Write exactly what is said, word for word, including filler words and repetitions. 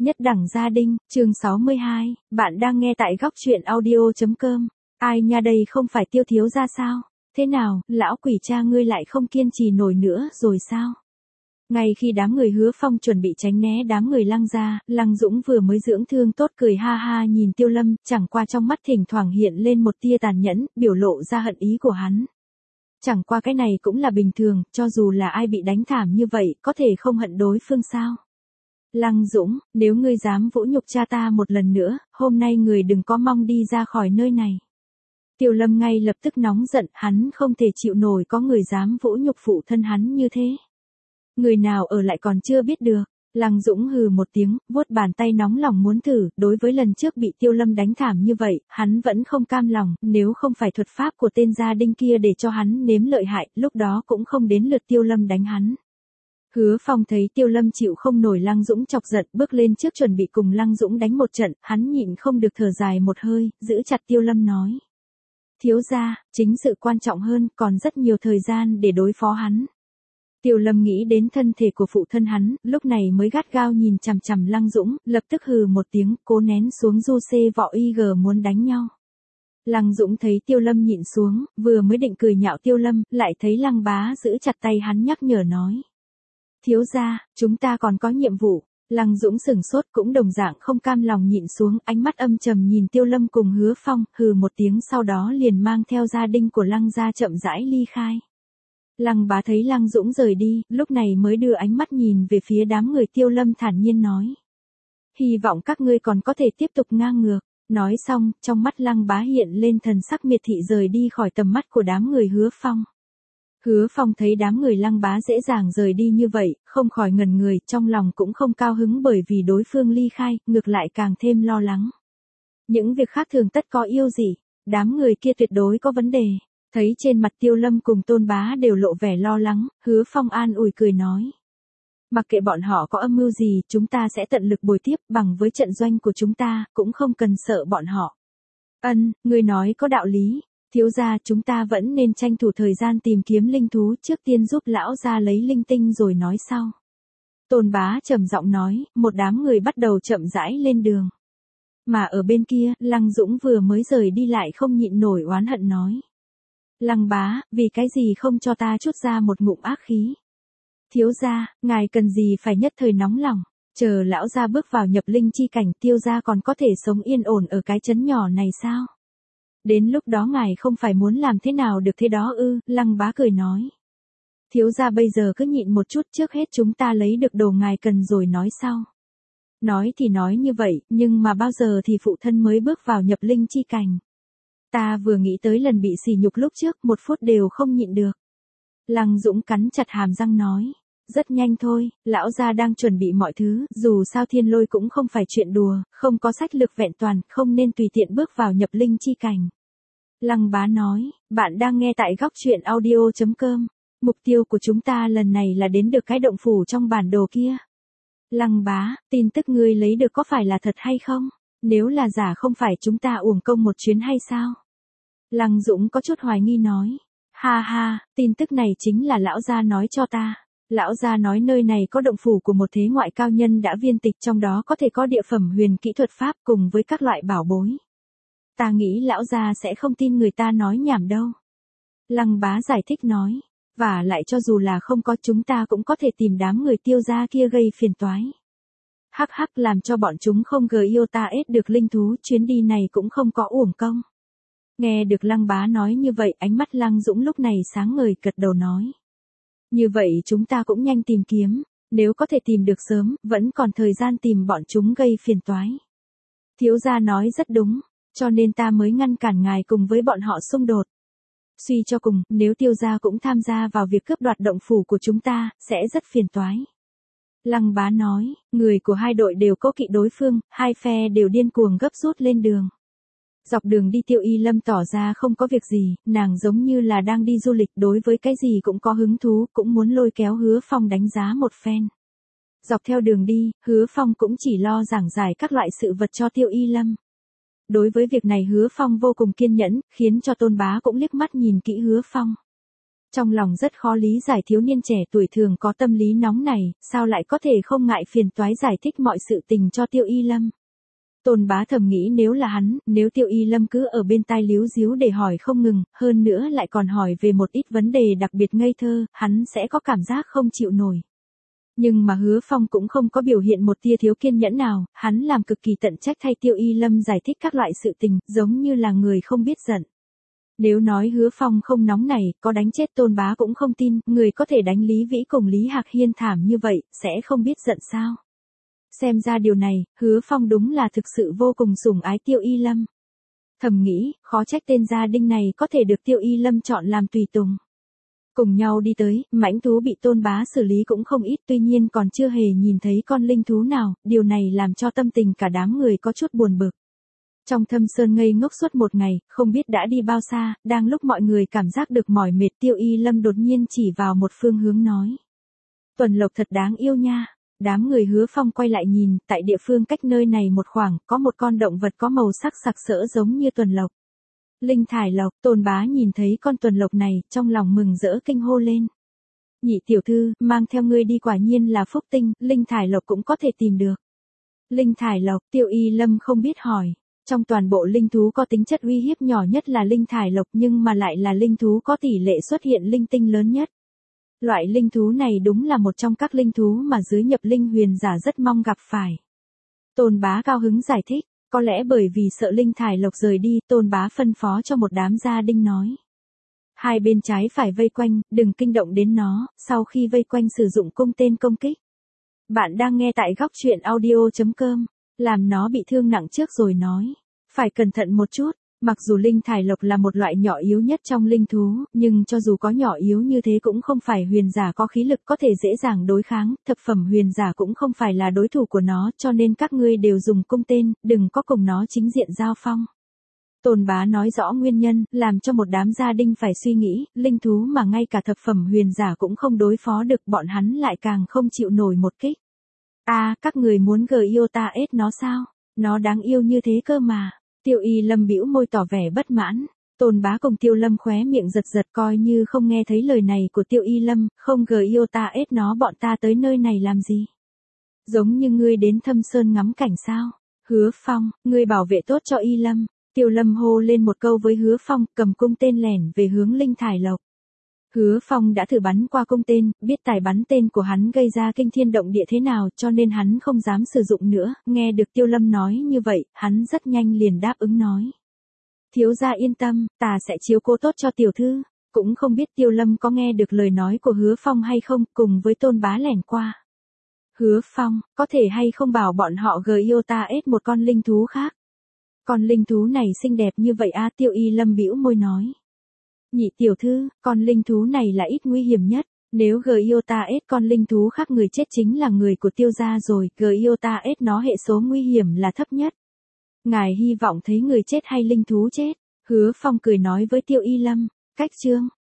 Nhất đẳng gia đình, chương sáu mươi hai, bạn đang nghe tại góc truyện audio chấm com. Ai nha, đây không phải Tiêu thiếu gia sao? Thế nào, lão quỷ cha ngươi lại không kiên trì nổi nữa rồi sao? Ngay khi đám người Hứa Phong chuẩn bị tránh né đám người Lăng gia, Lăng Dũng vừa mới dưỡng thương tốt cười ha ha nhìn Tiêu Lâm, chẳng qua trong mắt thỉnh thoảng hiện lên một tia tàn nhẫn, biểu lộ ra hận ý của hắn. Chẳng qua cái này cũng là bình thường, cho dù là ai bị đánh thảm như vậy, có thể không hận đối phương sao? Lăng Dũng, nếu ngươi dám vũ nhục cha ta một lần nữa, hôm nay người đừng có mong đi ra khỏi nơi này. Tiêu Lâm ngay lập tức nóng giận, hắn không thể chịu nổi có người dám vũ nhục phụ thân hắn như thế. Người nào ở lại còn chưa biết được. Lăng Dũng hừ một tiếng, vuốt bàn tay nóng lòng muốn thử, đối với lần trước bị Tiêu Lâm đánh thảm như vậy, hắn vẫn không cam lòng, nếu không phải thuật pháp của tên gia đinh kia để cho hắn nếm lợi hại, lúc đó cũng không đến lượt Tiêu Lâm đánh hắn. Hứa Phong thấy Tiêu Lâm chịu không nổi Lăng Dũng chọc giận, bước lên trước chuẩn bị cùng Lăng Dũng đánh một trận, hắn nhịn không được thở dài một hơi, giữ chặt Tiêu Lâm nói. Thiếu gia, chính sự quan trọng hơn, còn rất nhiều thời gian để đối phó hắn. Tiêu Lâm nghĩ đến thân thể của phụ thân hắn, lúc này mới gắt gao nhìn chằm chằm Lăng Dũng, lập tức hừ một tiếng, cố nén xuống du xê vọ y gờ muốn đánh nhau. Lăng Dũng thấy Tiêu Lâm nhịn xuống, vừa mới định cười nhạo Tiêu Lâm, lại thấy Lăng Bá giữ chặt tay hắn nhắc nhở nói. Thiếu gia, chúng ta còn có nhiệm vụ. Lăng Dũng sửng sốt cũng đồng dạng không cam lòng nhịn xuống, ánh mắt âm trầm nhìn Tiêu Lâm cùng Hứa Phong, hừ một tiếng sau đó liền mang theo gia đình của Lăng gia chậm rãi ly khai. Lăng Bá thấy Lăng Dũng rời đi, lúc này mới đưa ánh mắt nhìn về phía đám người Tiêu Lâm thản nhiên nói. Hy vọng các ngươi còn có thể tiếp tục ngang ngược. Nói xong, trong mắt Lăng Bá hiện lên thần sắc miệt thị rời đi khỏi tầm mắt của đám người Hứa Phong. Hứa Phong thấy đám người Lăng Bá dễ dàng rời đi như vậy, không khỏi ngẩn người, trong lòng cũng không cao hứng bởi vì đối phương ly khai, ngược lại càng thêm lo lắng. Những việc khác thường tất có yêu gì, đám người kia tuyệt đối có vấn đề. Thấy trên mặt Tiêu Lâm cùng Tôn Bá đều lộ vẻ lo lắng, Hứa Phong an ủi cười nói. Mặc kệ bọn họ có âm mưu gì, chúng ta sẽ tận lực bồi tiếp, bằng với trận doanh của chúng ta, cũng không cần sợ bọn họ. Ân, người nói có đạo lý. Thiếu gia, chúng ta vẫn nên tranh thủ thời gian tìm kiếm linh thú, trước tiên giúp lão gia lấy linh tinh rồi nói sau. Tôn Bá trầm giọng nói, một đám người bắt đầu chậm rãi lên đường. Mà ở bên kia, Lăng Dũng vừa mới rời đi lại không nhịn nổi oán hận nói. Lăng Bá, vì cái gì không cho ta chút ra một ngụm ác khí? Thiếu gia, ngài cần gì phải nhất thời nóng lòng, chờ lão gia bước vào nhập linh chi cảnh, Tiêu gia còn có thể sống yên ổn ở cái trấn nhỏ này sao? Đến lúc đó ngài không phải muốn làm thế nào được thế đó ư? Lăng Bá cười nói. Thiếu gia bây giờ cứ nhịn một chút, trước hết chúng ta lấy được đồ ngài cần rồi nói sau. Nói thì nói như vậy, nhưng mà bao giờ thì phụ thân mới bước vào nhập linh chi cảnh? Ta vừa nghĩ tới lần bị sỉ nhục lúc trước, một phút đều không nhịn được. Lăng Dũng cắn chặt hàm răng nói. Rất nhanh thôi, lão gia đang chuẩn bị mọi thứ, dù sao thiên lôi cũng không phải chuyện đùa, không có sách lược vẹn toàn, không nên tùy tiện bước vào nhập linh chi cảnh. Lăng Bá nói, bạn đang nghe tại góc truyện audio chấm com, mục tiêu của chúng ta lần này là đến được cái động phủ trong bản đồ kia. Lăng Bá, tin tức ngươi lấy được có phải là thật hay không? Nếu là giả không phải chúng ta uổng công một chuyến hay sao? Lăng Dũng có chút hoài nghi nói, ha ha, tin tức này chính là lão gia nói cho ta. Lão gia nói nơi này có động phủ của một thế ngoại cao nhân đã viên tịch, trong đó có thể có địa phẩm huyền kỹ thuật pháp cùng với các loại bảo bối. Ta nghĩ lão gia sẽ không tin người ta nói nhảm đâu. Lăng Bá giải thích nói, và lại cho dù là không có, chúng ta cũng có thể tìm đám người Tiêu gia kia gây phiền toái. Hắc hắc, làm cho bọn chúng không gờ yêu ta ết được linh thú, chuyến đi này cũng không có uổng công. Nghe được Lăng Bá nói như vậy, ánh mắt Lăng Dũng lúc này sáng ngời, gật đầu nói. Như vậy chúng ta cũng nhanh tìm kiếm, nếu có thể tìm được sớm, vẫn còn thời gian tìm bọn chúng gây phiền toái. Thiếu gia nói rất đúng, cho nên ta mới ngăn cản ngài cùng với bọn họ xung đột. Suy cho cùng, nếu Tiêu gia cũng tham gia vào việc cướp đoạt động phủ của chúng ta, sẽ rất phiền toái. Lăng Bá nói, người của hai đội đều cố kỵ đối phương, hai phe đều điên cuồng gấp rút lên đường. Dọc đường đi Tiêu Y Lâm tỏ ra không có việc gì, nàng giống như là đang đi du lịch, đối với cái gì cũng có hứng thú, cũng muốn lôi kéo Hứa Phong đánh giá một phen. Dọc theo đường đi, Hứa Phong cũng chỉ lo giảng giải các loại sự vật cho Tiêu Y Lâm. Đối với việc này Hứa Phong vô cùng kiên nhẫn, khiến cho Tôn Bá cũng liếc mắt nhìn kỹ Hứa Phong. Trong lòng rất khó lý giải thiếu niên trẻ tuổi thường có tâm lý nóng này, sao lại có thể không ngại phiền toái giải thích mọi sự tình cho Tiêu Y Lâm. Tôn Bá thầm nghĩ nếu là hắn, nếu Tiêu Y Lâm cứ ở bên tai líu díu để hỏi không ngừng, hơn nữa lại còn hỏi về một ít vấn đề đặc biệt ngây thơ, hắn sẽ có cảm giác không chịu nổi. Nhưng mà Hứa Phong cũng không có biểu hiện một tia thiếu kiên nhẫn nào, hắn làm cực kỳ tận trách thay Tiêu Y Lâm giải thích các loại sự tình, giống như là người không biết giận. Nếu nói Hứa Phong không nóng này, có đánh chết Tôn Bá cũng không tin, người có thể đánh Lý Vĩ cùng Lý Hạc Hiên thảm như vậy, sẽ không biết giận sao. Xem ra điều này, Hứa Phong đúng là thực sự vô cùng sủng ái Tiêu Y Lâm. Thầm nghĩ, khó trách tên gia đinh này có thể được Tiêu Y Lâm chọn làm tùy tùng. Cùng nhau đi tới, mãnh thú bị Tôn Bá xử lý cũng không ít, tuy nhiên còn chưa hề nhìn thấy con linh thú nào, điều này làm cho tâm tình cả đám người có chút buồn bực. Trong Thâm Sơn ngây ngốc suốt một ngày, không biết đã đi bao xa, đang lúc mọi người cảm giác được mỏi mệt, Tiêu Y Lâm đột nhiên chỉ vào một phương hướng nói. Tuần lộc thật đáng yêu nha. Đám người Hứa Phong quay lại nhìn, tại địa phương cách nơi này một khoảng, có một con động vật có màu sắc sặc sỡ giống như tuần lộc. Linh thải lộc, Tôn Bá nhìn thấy con tuần lộc này, trong lòng mừng rỡ kinh hô lên. Nhị tiểu thư, mang theo ngươi đi quả nhiên là phúc tinh, linh thải lộc cũng có thể tìm được. Linh thải lộc, Tiêu Y Lâm không biết hỏi. Trong toàn bộ linh thú có tính chất uy hiếp nhỏ nhất là linh thải lộc nhưng mà lại là linh thú có tỷ lệ xuất hiện linh tinh lớn nhất. Loại linh thú này đúng là một trong các linh thú mà dưới nhập linh huyền giả rất mong gặp phải. Tôn Bá cao hứng giải thích, có lẽ bởi vì sợ linh thải lộc rời đi, Tôn Bá phân phó cho một đám gia đinh nói. Hai bên trái phải vây quanh, đừng kinh động đến nó, sau khi vây quanh sử dụng cung tên công kích. Bạn đang nghe tại góc truyện audio chấm com, làm nó bị thương nặng trước rồi nói. Phải cẩn thận một chút. Mặc dù linh thải lộc là một loại nhỏ yếu nhất trong linh thú, nhưng cho dù có nhỏ yếu như thế cũng không phải huyền giả có khí lực có thể dễ dàng đối kháng, thập phẩm huyền giả cũng không phải là đối thủ của nó, cho nên các ngươi đều dùng cung tên, đừng có cùng nó chính diện giao phong. Tôn Bá nói rõ nguyên nhân, làm cho một đám gia đinh phải suy nghĩ, linh thú mà ngay cả thập phẩm huyền giả cũng không đối phó được, bọn hắn lại càng không chịu nổi một kích. A, à, các người muốn gờ yêu ta ết nó sao? Nó đáng yêu như thế cơ mà. Tiêu Y Lâm bĩu môi tỏ vẻ bất mãn, Tôn Bá cùng Tiêu Lâm khóe miệng giật giật coi như không nghe thấy lời này của Tiêu Y Lâm, không gờ yêu ta ết nó bọn ta tới nơi này làm gì? Giống như ngươi đến Thâm Sơn ngắm cảnh sao? Hứa Phong, ngươi bảo vệ tốt cho Y Lâm. Tiêu Lâm hô lên một câu với Hứa Phong, cầm cung tên lẻn về hướng linh thải lộc. Hứa Phong đã thử bắn qua cung tên, biết tài bắn tên của hắn gây ra kinh thiên động địa thế nào cho nên hắn không dám sử dụng nữa, nghe được Tiêu Lâm nói như vậy, hắn rất nhanh liền đáp ứng nói. Thiếu gia yên tâm, ta sẽ chiếu cố tốt cho tiểu thư, cũng không biết Tiêu Lâm có nghe được lời nói của Hứa Phong hay không, cùng với Tôn Bá lẻn qua. Hứa Phong, có thể hay không bảo bọn họ gờ yêu ta ết một con linh thú khác. Con linh thú này xinh đẹp như vậy a à, Tiêu Y Lâm bĩu môi nói. Nhị tiểu thư, con linh thú này là ít nguy hiểm nhất, nếu gờ yêu ta ết con linh thú khác người chết chính là người của Tiêu gia rồi, gờ yêu ta ết nó hệ số nguy hiểm là thấp nhất. Ngài hy vọng thấy người chết hay linh thú chết? Hứa Phong cười nói với Tiêu Y Lâm, cách chương,